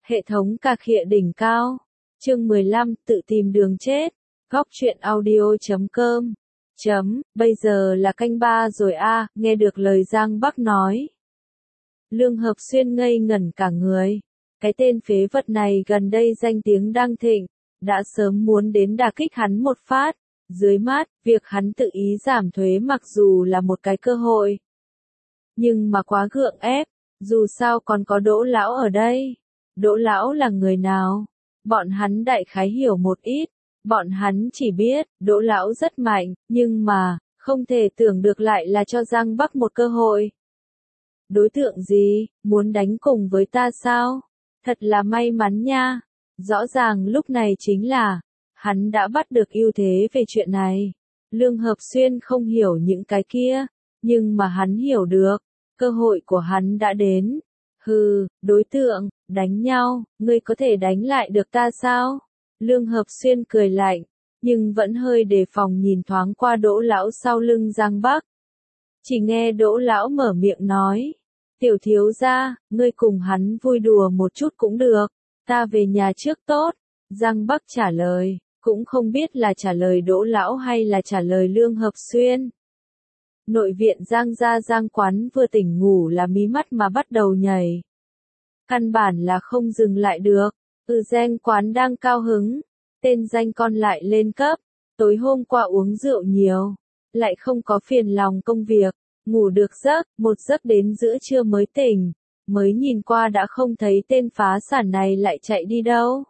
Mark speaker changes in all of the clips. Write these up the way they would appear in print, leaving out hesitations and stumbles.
Speaker 1: Hệ thống cà khịa đỉnh cao. Chương 15, tự tìm đường chết. Góc truyện audio.com. Bây giờ là canh 3 rồi a, nghe được lời Giang Bắc nói. Lương Hợp Xuyên ngây ngẩn cả người. Cái tên phế vật này gần đây danh tiếng đang thịnh, đã sớm muốn đến đả kích hắn một phát. Dưới mắt, việc hắn tự ý giảm thuế mặc dù là một cái cơ hội. Nhưng mà quá gượng ép, dù sao còn có Đỗ Lão ở đây. Đỗ Lão là người nào? Bọn hắn đại khái hiểu một ít. Bọn hắn chỉ biết, Đỗ Lão rất mạnh, nhưng mà, không thể tưởng được lại là cho Giang Bắc một cơ hội. Đối tượng gì, muốn đánh cùng với ta sao? Thật là may mắn nha. Rõ ràng lúc này chính là, hắn đã bắt được ưu thế về chuyện này. Lương Hợp Xuyên không hiểu những cái kia, nhưng mà hắn hiểu được, cơ hội của hắn đã đến. Hừ, đối tượng, đánh nhau, ngươi có thể đánh lại được ta sao? Lương Hợp Xuyên cười lạnh, nhưng vẫn hơi đề phòng nhìn thoáng qua Đỗ Lão sau lưng Giang Bắc. Chỉ nghe Đỗ Lão mở miệng nói, tiểu thiếu gia, ngươi cùng hắn vui đùa một chút cũng được, ta về nhà trước tốt. Giang Bắc trả lời, cũng không biết là trả lời Đỗ Lão hay là trả lời Lương Hợp Xuyên. Nội viện Giang gia Giang Quán vừa tỉnh ngủ là mí mắt mà bắt đầu nhảy. Căn bản là không dừng lại được. Giang Quán đang cao hứng. Tên danh con lại lên cấp. Tối hôm qua uống rượu nhiều. Lại không có phiền lòng công việc. Ngủ được giấc, một giấc đến giữa trưa mới tỉnh. Mới nhìn qua đã không thấy tên phá sản này lại chạy đi đâu.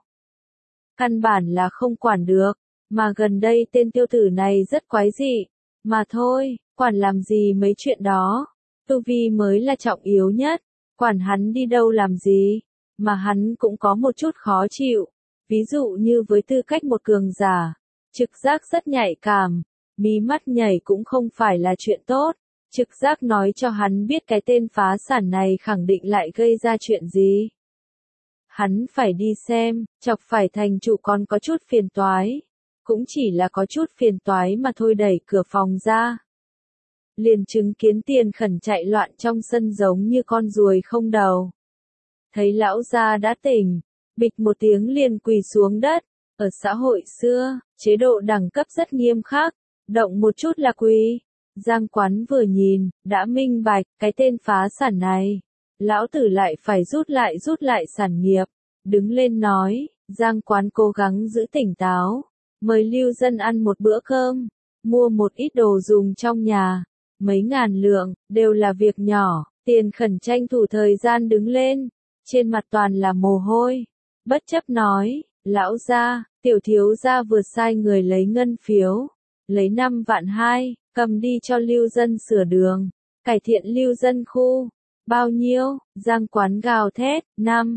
Speaker 1: Căn bản là không quản được. Mà gần đây tên tiêu tử này rất quái dị. Mà thôi, quản làm gì mấy chuyện đó. Tu vi mới là trọng yếu nhất. Quản hắn đi đâu làm gì. Mà hắn cũng có một chút khó chịu. Ví dụ như với tư cách một cường giả. Trực giác rất nhạy cảm. Mí mắt nhảy cũng không phải là chuyện tốt. Trực giác nói cho hắn biết cái tên phá sản này khẳng định lại gây ra chuyện gì. Hắn phải đi xem, chọc phải thành chủ còn có chút phiền toái. Cũng chỉ là có chút phiền toái mà thôi, đẩy cửa phòng ra. Liền chứng kiến Tiền Khẩn chạy loạn trong sân giống như con ruồi không đầu. Thấy lão gia đã tỉnh, bịch một tiếng liền quỳ xuống đất. Ở xã hội xưa, chế độ đẳng cấp rất nghiêm khắc, động một chút là quỳ. Giang Quán vừa nhìn, đã minh bạch, cái tên phá sản này. Lão tử lại phải rút lại sản nghiệp. Đứng lên nói, Giang Quán cố gắng giữ tỉnh táo. Mời lưu dân ăn một bữa cơm, mua một ít đồ dùng trong nhà. Mấy ngàn lượng, đều là việc nhỏ. Tiền Khẩn tranh thủ thời gian đứng lên. Trên mặt toàn là mồ hôi. Bất chấp nói, lão gia, tiểu thiếu gia vừa sai người lấy ngân phiếu. Lấy 5 vạn 2, cầm đi cho lưu dân sửa đường. Cải thiện lưu dân khu. Bao nhiêu? Giang Quán gào thét, 5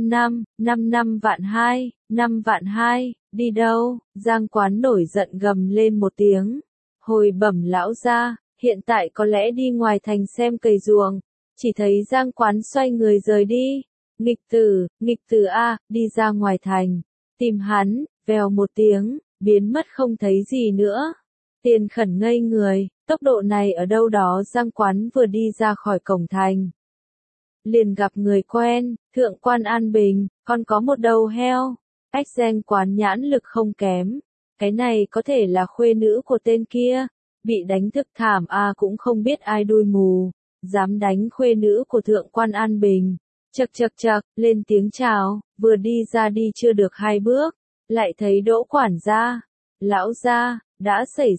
Speaker 1: vạn 2, 5 vạn 2, đi đâu? Giang Quán nổi giận gầm lên một tiếng. Hồi bẩm lão gia, hiện tại có lẽ đi ngoài thành xem cày ruộng. Chỉ thấy Giang Quán xoay người rời đi. Nghịch tử a, đi ra ngoài thành. Tìm hắn, vèo một tiếng, biến mất không thấy gì nữa. Tiền Khẩn ngây người, tốc độ này ở đâu đó. Giang Quán vừa đi ra khỏi cổng thành. Liền gặp người quen, Thượng quan An Bình, còn có một đầu heo. Giang Quán nhãn lực không kém. Cái này có thể là khuê nữ của tên kia. Bị đánh thực thảm cũng không biết ai đuôi mù. Dám đánh khuê nữ của Thượng quan An Bình. Chậc, lên tiếng chào, vừa đi ra đi chưa được 2 bước. Lại thấy Đỗ quản gia. Lão gia, đã xảy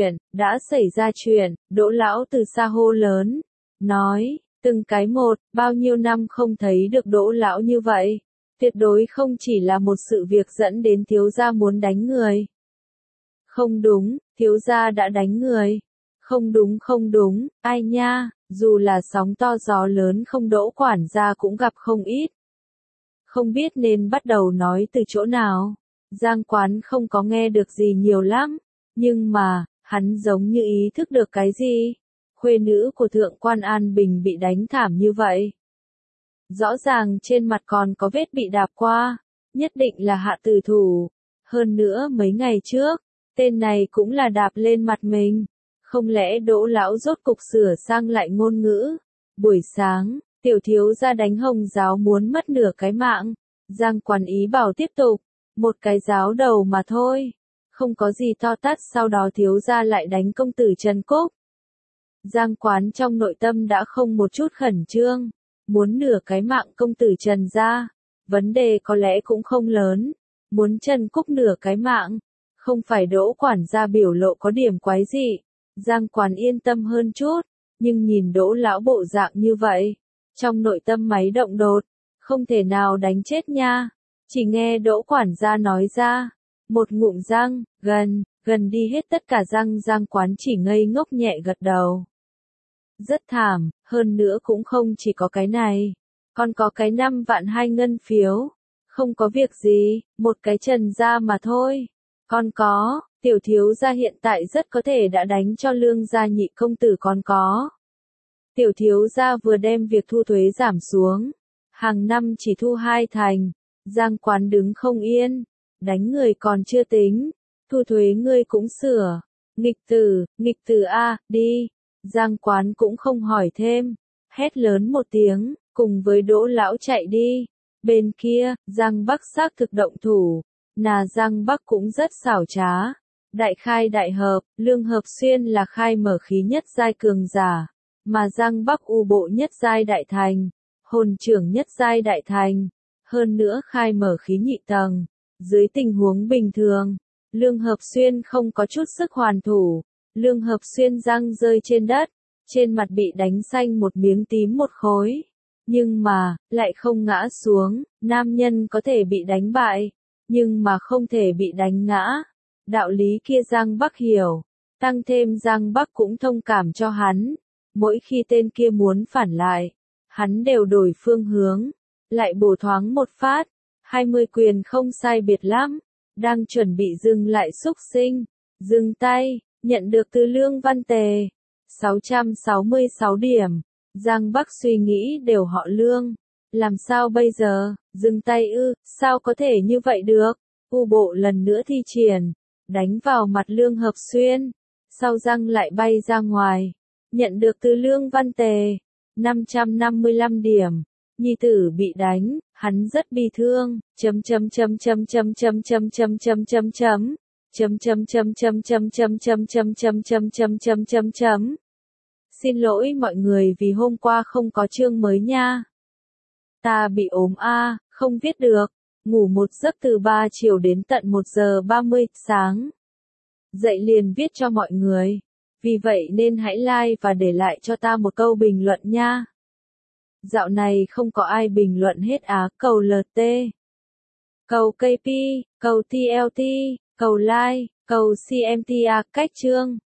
Speaker 1: ra chuyện, Đỗ lão từ xa hô lớn. Nói, từng cái một, bao nhiêu năm không thấy được Đỗ lão như vậy. Tuyệt đối không chỉ là một sự việc dẫn đến thiếu gia muốn đánh người. Không đúng, thiếu gia đã đánh người. Không đúng, ai nha, dù là sóng to gió lớn không Đỗ quản gia cũng gặp không ít. Không biết nên bắt đầu nói từ chỗ nào. Giang Quán không có nghe được gì nhiều lắm, nhưng mà, hắn giống như ý thức được cái gì. Khuê nữ của Thượng quan An Bình bị đánh thảm như vậy. Rõ ràng trên mặt còn có vết bị đạp qua, nhất định là hạ tử thủ. Hơn nữa mấy ngày trước, tên này cũng là đạp lên mặt mình. Không lẽ Đỗ lão rốt cục sửa sang lại ngôn ngữ. Buổi sáng, tiểu thiếu gia đánh Hồng giáo muốn mất nửa cái mạng. Giang Quán ý bảo tiếp tục, một cái giáo đầu mà thôi, không có gì to tát. Sau đó thiếu gia lại đánh công tử Trần Cúc. Giang Quán trong nội tâm đã không một chút khẩn trương, muốn nửa cái mạng công tử Trần gia, vấn đề có lẽ cũng không lớn, muốn Trần Cúc nửa cái mạng, không phải Đỗ quản gia biểu lộ có điểm quái dị, Giang Quán yên tâm hơn chút, nhưng nhìn Đỗ lão bộ dạng như vậy, trong nội tâm máy động đột, không thể nào đánh chết nha, chỉ nghe Đỗ quản gia nói ra, một ngụm răng, gần đi hết tất cả răng. Giang Quán chỉ ngây ngốc nhẹ gật đầu. Rất thảm, hơn nữa cũng không chỉ có cái này, còn có cái 5 vạn 2 ngân phiếu. Không có việc gì, một cái Trần gia mà thôi. Còn có, tiểu thiếu gia hiện tại rất có thể đã đánh cho Lương gia nhị công tử. Còn có, tiểu thiếu gia vừa đem việc thu thuế giảm xuống, hàng năm chỉ thu 2 thành. Giang Quán đứng không yên, đánh người còn chưa tính, thu thuế ngươi cũng sửa. Nghịch tử a, đi. Giang Quán cũng không hỏi thêm, hét lớn một tiếng, cùng với Đỗ lão chạy đi. Bên kia, Giang Bắc xác thực động thủ, Giang Bắc cũng rất xảo trá. Đại khai đại hợp, Lương Hợp Xuyên là khai mở khí nhất giai cường giả, mà Giang Bắc u bộ nhất giai đại thành, hồn trưởng nhất giai đại thành, hơn nữa khai mở khí nhị tầng. Dưới tình huống bình thường, Lương Hợp Xuyên không có chút sức hoàn thủ. Lương Hợp Xuyên răng rơi trên đất, trên mặt bị đánh xanh một miếng tím một khối. Nhưng mà, lại không ngã xuống, nam nhân có thể bị đánh bại, nhưng mà không thể bị đánh ngã. Đạo lý kia Giang Bắc hiểu, tăng thêm Giang Bắc cũng thông cảm cho hắn. Mỗi khi tên kia muốn phản lại, hắn đều đổi phương hướng, lại bổ thoáng một phát, 20 quyền không sai biệt lắm, đang chuẩn bị dừng lại xúc sinh, dừng tay. Nhận được từ Lương Văn Tề, 666 điểm, Giang Bắc suy nghĩ đều họ Lương, làm sao bây giờ, dừng tay ư, sao có thể như vậy được, u bộ lần nữa thi triển, đánh vào mặt Lương Hợp Xuyên, sau răng lại bay ra ngoài, nhận được từ Lương Văn Tề, 555 điểm, nhi tử bị đánh, hắn rất bi thương, Xin lỗi mọi người vì hôm qua không có chương mới nha. Ta bị ốm không viết được, ngủ một giấc từ 3 chiều đến tận 1 giờ 30 sáng. Dậy liền viết cho mọi người. Vì vậy nên hãy like và để lại cho ta một câu bình luận nha. Dạo này không có ai bình luận hết cầu LT, cầu KP, cầu TLT, cầu like, cầu CMT cách chương.